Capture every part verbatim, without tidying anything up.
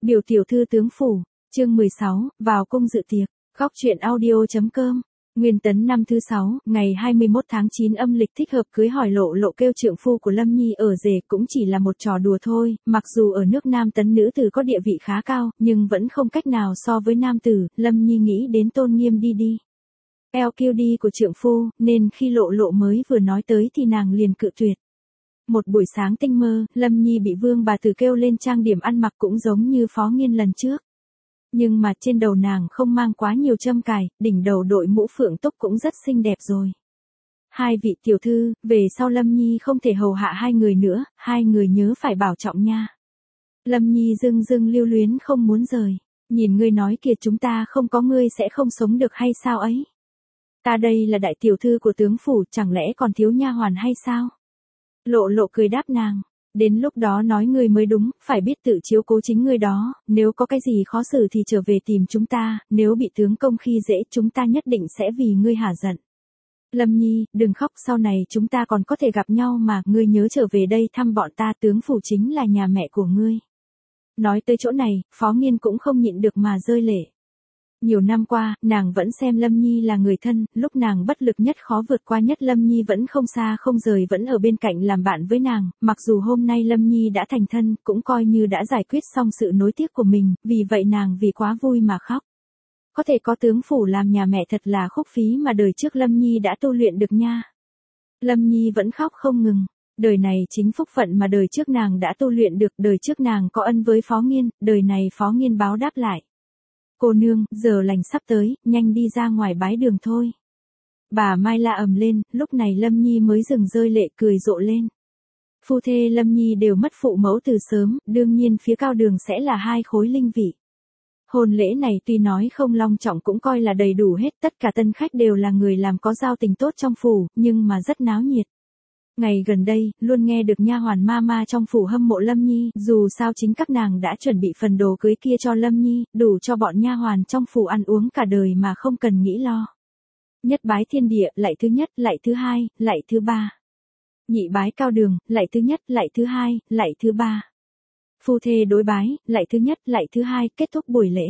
Biểu tiểu thư tướng phủ, chương mười sáu, vào cung dự tiệc, góc truyện audio.com. Nguyên Tấn năm thứ sáu, ngày hai mươi mốt tháng chín âm lịch thích hợp cưới hỏi Lộ Lộ kêu trượng phu của Lâm Nhi ở rể cũng chỉ là một trò đùa thôi, mặc dù ở nước Nam Tấn nữ tử có địa vị khá cao, nhưng vẫn không cách nào so với nam tử, Lâm Nhi nghĩ đến tôn nghiêm đi đi. lờ quy đê của trượng phu, nên khi Lộ Lộ mới vừa nói tới thì nàng liền cự tuyệt. Một buổi sáng tinh mơ, Lâm Nhi bị vương bà tử kêu lên trang điểm ăn mặc cũng giống như Phó Nghiên lần trước. Nhưng mà trên đầu nàng không mang quá nhiều châm cài, đỉnh đầu đội mũ phượng túc cũng rất xinh đẹp rồi. Hai vị tiểu thư, về sau Lâm Nhi không thể hầu hạ hai người nữa, hai người nhớ phải bảo trọng nha. Lâm Nhi dưng dưng lưu luyến không muốn rời. Nhìn ngươi nói kìa, chúng ta không có ngươi sẽ không sống được hay sao ấy? Ta đây là đại tiểu thư của tướng phủ, chẳng lẽ còn thiếu nha hoàn hay sao? Lộ Lộ cười đáp nàng. Đến lúc đó nói ngươi mới đúng, phải biết tự chiếu cố chính ngươi đó, nếu có cái gì khó xử thì trở về tìm chúng ta, nếu bị tướng công khi dễ chúng ta nhất định sẽ vì ngươi hả giận. Lâm Nhi, đừng khóc, sau này chúng ta còn có thể gặp nhau mà, ngươi nhớ trở về đây thăm bọn ta, tướng phủ chính là nhà mẹ của ngươi. Nói tới chỗ này, Phó Nghiên cũng không nhịn được mà rơi lệ. Nhiều năm qua, nàng vẫn xem Lâm Nhi là người thân, lúc nàng bất lực nhất khó vượt qua nhất Lâm Nhi vẫn không xa không rời vẫn ở bên cạnh làm bạn với nàng, mặc dù hôm nay Lâm Nhi đã thành thân, cũng coi như đã giải quyết xong sự nối tiếc của mình, vì vậy nàng vì quá vui mà khóc. Có thể có tướng phủ làm nhà mẹ thật là khúc phí mà đời trước Lâm Nhi đã tu luyện được nha. Lâm Nhi vẫn khóc không ngừng. Đời này chính phúc phận mà đời trước nàng đã tu luyện được, đời trước nàng có ân với Phó Nghiên, đời này Phó Nghiên báo đáp lại. Cô nương, giờ lành sắp tới, nhanh đi ra ngoài bái đường thôi. Bà Mai la ầm lên, lúc này Lâm Nhi mới dừng rơi lệ cười rộ lên. Phu thê Lâm Nhi đều mất phụ mẫu từ sớm, đương nhiên phía cao đường sẽ là hai khối linh vị. Hôn lễ này tuy nói không long trọng cũng coi là đầy đủ hết, tất cả tân khách đều là người làm có giao tình tốt trong phủ, nhưng mà rất náo nhiệt. Ngày gần đây, luôn nghe được nha hoàn mama trong phủ hâm mộ Lâm Nhi, dù sao chính các nàng đã chuẩn bị phần đồ cưới kia cho Lâm Nhi, đủ cho bọn nha hoàn trong phủ ăn uống cả đời mà không cần nghĩ lo. Nhất bái thiên địa, lạy thứ nhất, lạy thứ hai, lạy thứ ba. Nhị bái cao đường, lạy thứ nhất, lạy thứ hai, lạy thứ ba. Phu thê đối bái, lạy thứ nhất, lạy thứ hai, kết thúc buổi lễ.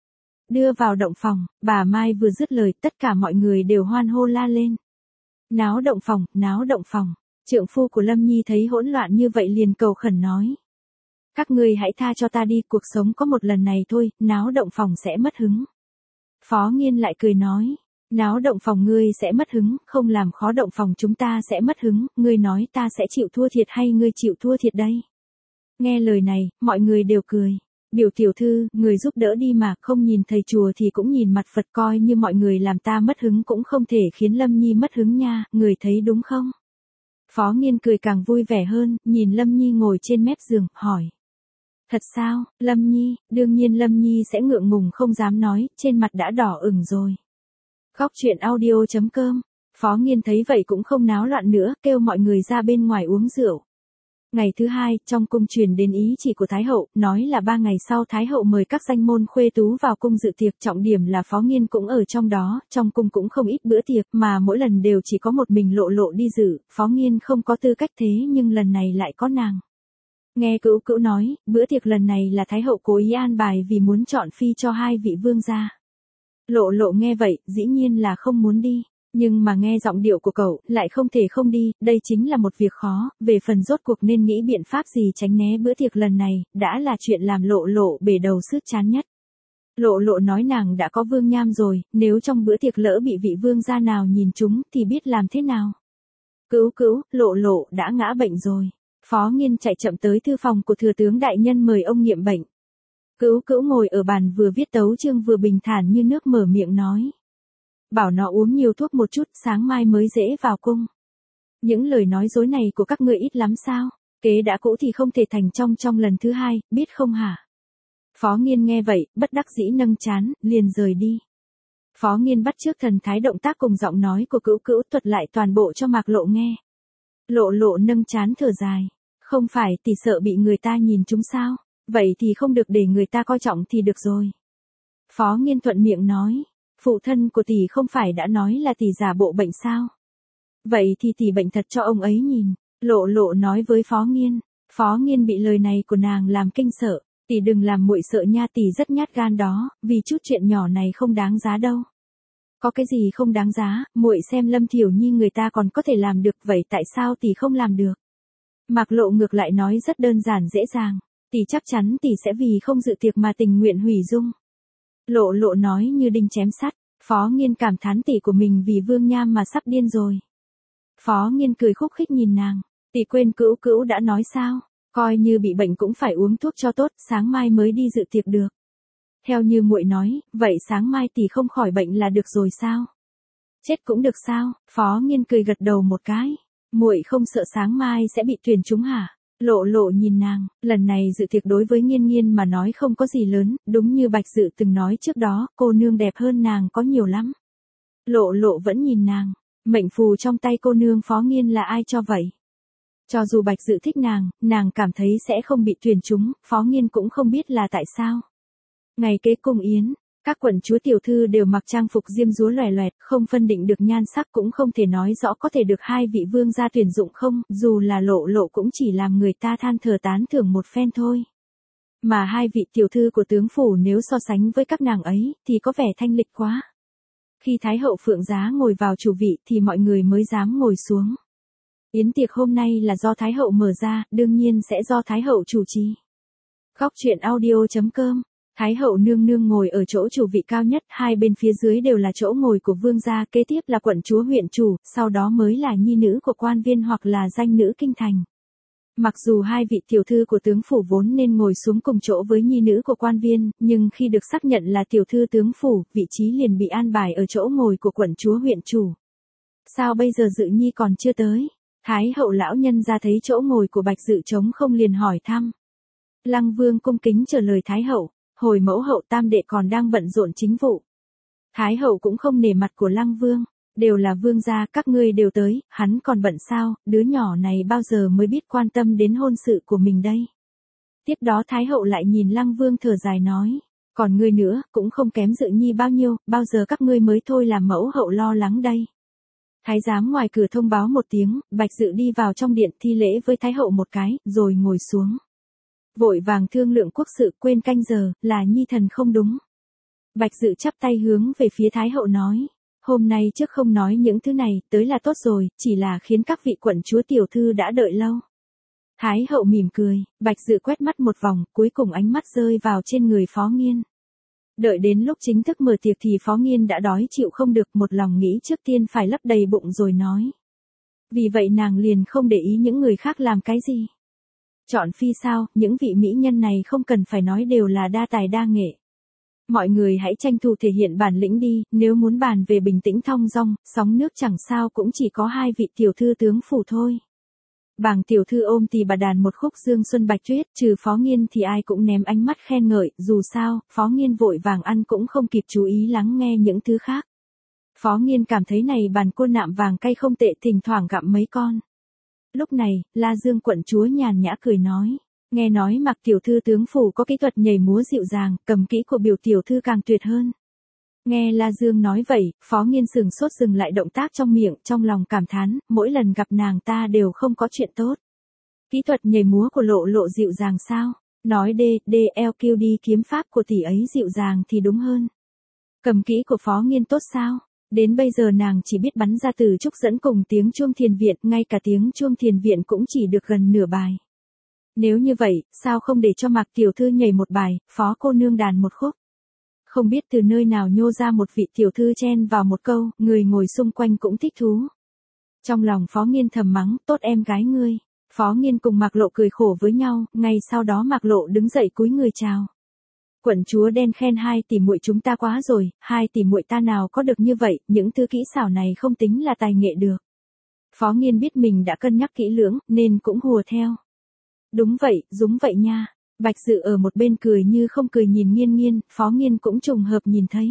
Đưa vào động phòng, bà Mai vừa dứt lời, tất cả mọi người đều hoan hô la lên. Náo động phòng, náo động phòng. Trượng phu của Lâm Nhi thấy hỗn loạn như vậy liền cầu khẩn nói. Các ngươi hãy tha cho ta đi, cuộc sống có một lần này thôi, náo động phòng sẽ mất hứng. Phó Nghiên lại cười nói. Náo động phòng ngươi sẽ mất hứng, không làm khó động phòng chúng ta sẽ mất hứng, ngươi nói ta sẽ chịu thua thiệt hay ngươi chịu thua thiệt đây? Nghe lời này, mọi người đều cười. Biểu tiểu thư, người giúp đỡ đi mà, không nhìn thầy chùa thì cũng nhìn mặt Phật, coi như mọi người làm ta mất hứng cũng không thể khiến Lâm Nhi mất hứng nha, người thấy đúng không? Phó Nghiên cười càng vui vẻ hơn, nhìn Lâm Nhi ngồi trên mép giường, hỏi. Thật sao, Lâm Nhi, đương nhiên Lâm Nhi sẽ ngượng ngùng không dám nói, trên mặt đã đỏ ửng rồi. Góc truyện audio.com, Phó Nghiên thấy vậy cũng không náo loạn nữa, kêu mọi người ra bên ngoài uống rượu. Ngày thứ hai, trong cung truyền đến ý chỉ của Thái Hậu, nói là ba ngày sau Thái Hậu mời các danh môn khuê tú vào cung dự tiệc, trọng điểm là Phó Nghiên cũng ở trong đó, trong cung cũng không ít bữa tiệc mà mỗi lần đều chỉ có một mình Lộ Lộ đi dự, Phó Nghiên không có tư cách thế nhưng lần này lại có nàng. Nghe Cữu Cữu nói, bữa tiệc lần này là Thái Hậu cố ý an bài vì muốn chọn phi cho hai vị vương gia. Lộ Lộ nghe vậy, dĩ nhiên là không muốn đi. Nhưng mà nghe giọng điệu của cậu, lại không thể không đi, đây chính là một việc khó, về phần rốt cuộc nên nghĩ biện pháp gì tránh né bữa tiệc lần này, đã là chuyện làm Lộ Lộ bể đầu sứt chán nhất. Lộ Lộ nói nàng đã có vương nham rồi, nếu trong bữa tiệc lỡ bị vị vương gia nào nhìn chúng thì biết làm thế nào. Cữu Cữu, Lộ Lộ đã ngã bệnh rồi. Phó Nghiên chạy chậm tới thư phòng của thừa tướng đại nhân mời ông nghiệm bệnh. Cữu Cữu ngồi ở bàn vừa viết tấu chương vừa bình thản như nước mở miệng nói. Bảo nó uống nhiều thuốc một chút, sáng mai mới dễ vào cung. Những lời nói dối này của các ngươi ít lắm sao? Kế đã cũ thì không thể thành trong trong lần thứ hai, biết không hả? Phó Nghiên nghe vậy, bất đắc dĩ nâng chán, liền rời đi. Phó Nghiên bắt chước thần thái động tác cùng giọng nói của Cữu Cữu thuật lại toàn bộ cho Mạc Lộ nghe. Lộ Lộ nâng chán thở dài. Không phải tỷ sợ bị người ta nhìn chúng sao? Vậy thì không được để người ta coi trọng thì được rồi. Phó Nghiên thuận miệng nói. Phụ thân của tỷ không phải đã nói là tỷ giả bộ bệnh sao? Vậy thì tỷ bệnh thật cho ông ấy nhìn. Lộ Lộ nói với Phó Nghiên. Phó Nghiên bị lời này của nàng làm kinh sợ. Tỷ đừng làm muội sợ nha, tỷ rất nhát gan đó, vì chút chuyện nhỏ này không đáng giá đâu. Có cái gì không đáng giá, muội xem Lâm Thiểu Nhi người ta còn có thể làm được, vậy tại sao tỷ không làm được? Mạc Lộ ngược lại nói rất đơn giản dễ dàng, tỷ chắc chắn tỷ sẽ vì không dự tiệc mà tình nguyện hủy dung. Lộ Lộ nói như đinh chém sắt, Phó Nghiên cảm thán tỷ của mình vì Vương Nham mà sắp điên rồi. Phó Nghiên cười khúc khích nhìn nàng, tỷ quên Cữu Cữu đã nói sao, coi như bị bệnh cũng phải uống thuốc cho tốt, sáng mai mới đi dự tiệc được. Theo như muội nói, vậy sáng mai tỷ không khỏi bệnh là được rồi sao? Chết cũng được sao? Phó Nghiên cười gật đầu một cái. Muội không sợ sáng mai sẽ bị tuyển trúng hả? Lộ Lộ nhìn nàng, lần này dự tiệc đối với Nghiên Nghiên mà nói không có gì lớn, đúng như Bạch Dự từng nói trước đó, cô nương đẹp hơn nàng có nhiều lắm. Lộ Lộ vẫn nhìn nàng, mệnh phù trong tay cô nương Phó Nghiên là ai cho vậy? Cho dù Bạch Dự thích nàng, nàng cảm thấy sẽ không bị tuyển trúng, Phó Nghiên cũng không biết là tại sao. Ngày kế cung yến, các quận chúa tiểu thư đều mặc trang phục diêm dúa loè loẹt, không phân định được nhan sắc, cũng không thể nói rõ có thể được hai vị vương gia tuyển dụng không, dù là Lộ Lộ cũng chỉ làm người ta than thở tán thưởng một phen thôi. Mà hai vị tiểu thư của tướng phủ nếu so sánh với các nàng ấy, thì có vẻ thanh lịch quá. Khi Thái hậu Phượng Giá ngồi vào chủ vị thì mọi người mới dám ngồi xuống. Yến tiệc hôm nay là do Thái hậu mở ra, đương nhiên sẽ do Thái hậu chủ trì. Góc truyện audio chấm com. Thái hậu nương nương ngồi ở chỗ chủ vị cao nhất, hai bên phía dưới đều là chỗ ngồi của vương gia, kế tiếp là quận chúa huyện chủ, sau đó mới là nhi nữ của quan viên hoặc là danh nữ kinh thành. Mặc dù hai vị tiểu thư của tướng phủ vốn nên ngồi xuống cùng chỗ với nhi nữ của quan viên, nhưng khi được xác nhận là tiểu thư tướng phủ, vị trí liền bị an bài ở chỗ ngồi của quận chúa huyện chủ. Sao bây giờ Dự Nhi còn chưa tới? Thái hậu lão nhân ra thấy chỗ ngồi của Bạch Dự trống không liền hỏi thăm. Lăng Vương cung kính trả lời Thái hậu, hồi mẫu hậu tam đệ còn đang bận rộn chính vụ. Thái hậu cũng không nể mặt của Lăng Vương, đều là vương gia, các ngươi đều tới, hắn còn bận sao, đứa nhỏ này bao giờ mới biết quan tâm đến hôn sự của mình đây. Tiếp đó Thái hậu lại nhìn Lăng Vương thở dài nói, còn ngươi nữa, cũng không kém Dự Nhi bao nhiêu, bao giờ các ngươi mới thôi làm mẫu hậu lo lắng đây. Thái giám ngoài cửa thông báo một tiếng, Bạch Dự đi vào trong điện thi lễ với Thái hậu một cái, rồi ngồi xuống. Vội vàng thương lượng quốc sự, quên canh giờ, là Nhi thần không đúng. Bạch Dự chắp tay hướng về phía Thái hậu nói, hôm nay trước không nói những thứ này, tới là tốt rồi, chỉ là khiến các vị quận chúa tiểu thư đã đợi lâu. Thái hậu mỉm cười, Bạch Dự quét mắt một vòng, cuối cùng ánh mắt rơi vào trên người Phó Nghiên. Đợi đến lúc chính thức mở tiệc thì Phó Nghiên đã đói chịu không được, một lòng nghĩ trước tiên phải lấp đầy bụng rồi nói. Vì vậy nàng liền không để ý những người khác làm cái gì. Chọn phi sao, những vị mỹ nhân này không cần phải nói đều là đa tài đa nghệ. Mọi người hãy tranh thủ thể hiện bản lĩnh đi, nếu muốn bàn về bình tĩnh thong dong, sóng nước chẳng sao cũng chỉ có hai vị tiểu thư tướng phủ thôi. Bàng tiểu thư ôm tì bà đàn một khúc Dương Xuân Bạch Tuyết, trừ Phó Nghiên thì ai cũng ném ánh mắt khen ngợi, dù sao, Phó Nghiên vội vàng ăn cũng không kịp chú ý lắng nghe những thứ khác. Phó Nghiên cảm thấy này bàn cua nạm vàng cay không tệ, thỉnh thoảng gặm mấy con. Lúc này, La Dương quận chúa nhàn nhã cười nói, nghe nói Mạc tiểu thư tướng phủ có kỹ thuật nhảy múa dịu dàng, cầm kỹ của biểu tiểu thư càng tuyệt hơn. Nghe La Dương nói vậy, Phó Nghiên sừng sốt dừng lại động tác trong miệng, trong lòng cảm thán, mỗi lần gặp nàng ta đều không có chuyện tốt. Kỹ thuật nhảy múa của Lộ Lộ dịu dàng sao? Nói D, D, L, Q, D kiếm pháp của tỷ ấy dịu dàng thì đúng hơn. Cầm kỹ của Phó Nghiên tốt sao? Đến bây giờ nàng chỉ biết bắn ra từ trúc dẫn cùng tiếng chuông thiền viện, ngay cả tiếng chuông thiền viện cũng chỉ được gần nửa bài. Nếu như vậy, sao không để cho Mạc tiểu thư nhảy một bài, Phó cô nương đàn một khúc? Không biết từ nơi nào nhô ra một vị tiểu thư chen vào một câu, người ngồi xung quanh cũng thích thú. Trong lòng Phó Nghiên thầm mắng, tốt em gái ngươi. Phó Nghiên cùng Mạc Lộ cười khổ với nhau, ngay sau đó Mạc Lộ đứng dậy cúi người chào. Quận chúa đen khen hai tỷ muội chúng ta quá rồi, hai tỷ muội ta nào có được như vậy, những thứ kỹ xảo này không tính là tài nghệ được. Phó Nghiên biết mình đã cân nhắc kỹ lưỡng, nên cũng hùa theo. Đúng vậy, đúng vậy nha. Bạch Dự ở một bên cười như không cười nhìn Nghiên Nghiên, Phó Nghiên cũng trùng hợp nhìn thấy.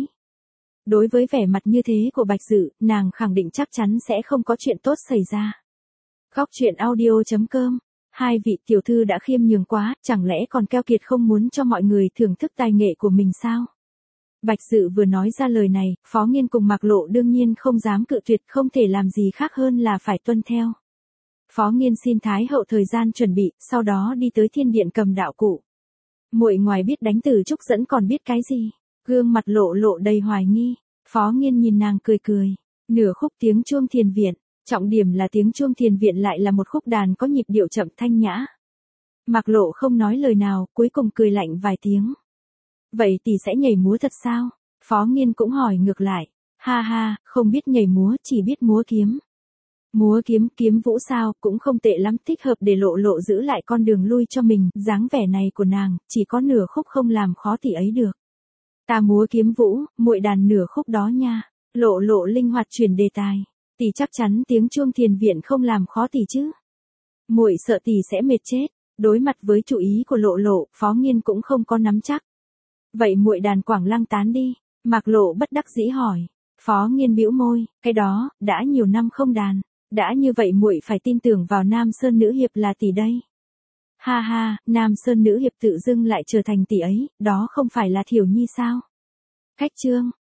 Đối với vẻ mặt như thế của Bạch Dự, nàng khẳng định chắc chắn sẽ không có chuyện tốt xảy ra. Góc truyện audio chấm com. Hai vị tiểu thư đã khiêm nhường quá, chẳng lẽ còn keo kiệt không muốn cho mọi người thưởng thức tài nghệ của mình sao? Bạch Dự vừa nói ra lời này, Phó Nghiên cùng Mạc Lộ đương nhiên không dám cự tuyệt, không thể làm gì khác hơn là phải tuân theo. Phó Nghiên xin Thái hậu thời gian chuẩn bị, sau đó đi tới thiên điện cầm đạo cụ. Muội ngoài biết đánh từ trúc dẫn còn biết cái gì? Gương mặt Lộ Lộ đầy hoài nghi. Phó Nghiên nhìn nàng cười cười. Nửa khúc tiếng chuông thiền viện, trọng điểm là tiếng chuông thiền viện lại là một khúc đàn có nhịp điệu chậm thanh nhã. Mạc Lộ không nói lời nào, cuối cùng cười lạnh vài tiếng. Vậy tỷ sẽ nhảy múa thật sao? Phó Nghiên cũng hỏi ngược lại. Ha ha, không biết nhảy múa, chỉ biết múa kiếm. Múa kiếm, kiếm vũ sao, cũng không tệ lắm, thích hợp để Lộ Lộ giữ lại con đường lui cho mình, dáng vẻ này của nàng, chỉ có nửa khúc không làm khó tỷ ấy được. Ta múa kiếm vũ, muội đàn nửa khúc đó nha. Lộ Lộ linh hoạt chuyển đề tài. Tỷ chắc chắn tiếng chuông thiền viện không làm khó tỷ chứ? Muội sợ tỷ sẽ mệt chết. Đối mặt với chủ ý của Lộ Lộ, Phó Nghiên cũng không có nắm chắc. Vậy muội đàn Quảng Lăng tán đi. Mạc Lộ bất đắc dĩ hỏi. Phó Nghiên bĩu môi, cái đó, đã nhiều năm không đàn. Đã như vậy muội phải tin tưởng vào Nam Sơn nữ hiệp là tỷ đây. Ha ha, Nam Sơn nữ hiệp tự dưng lại trở thành tỷ ấy, đó không phải là Thiểu Nhi sao? Khách trương,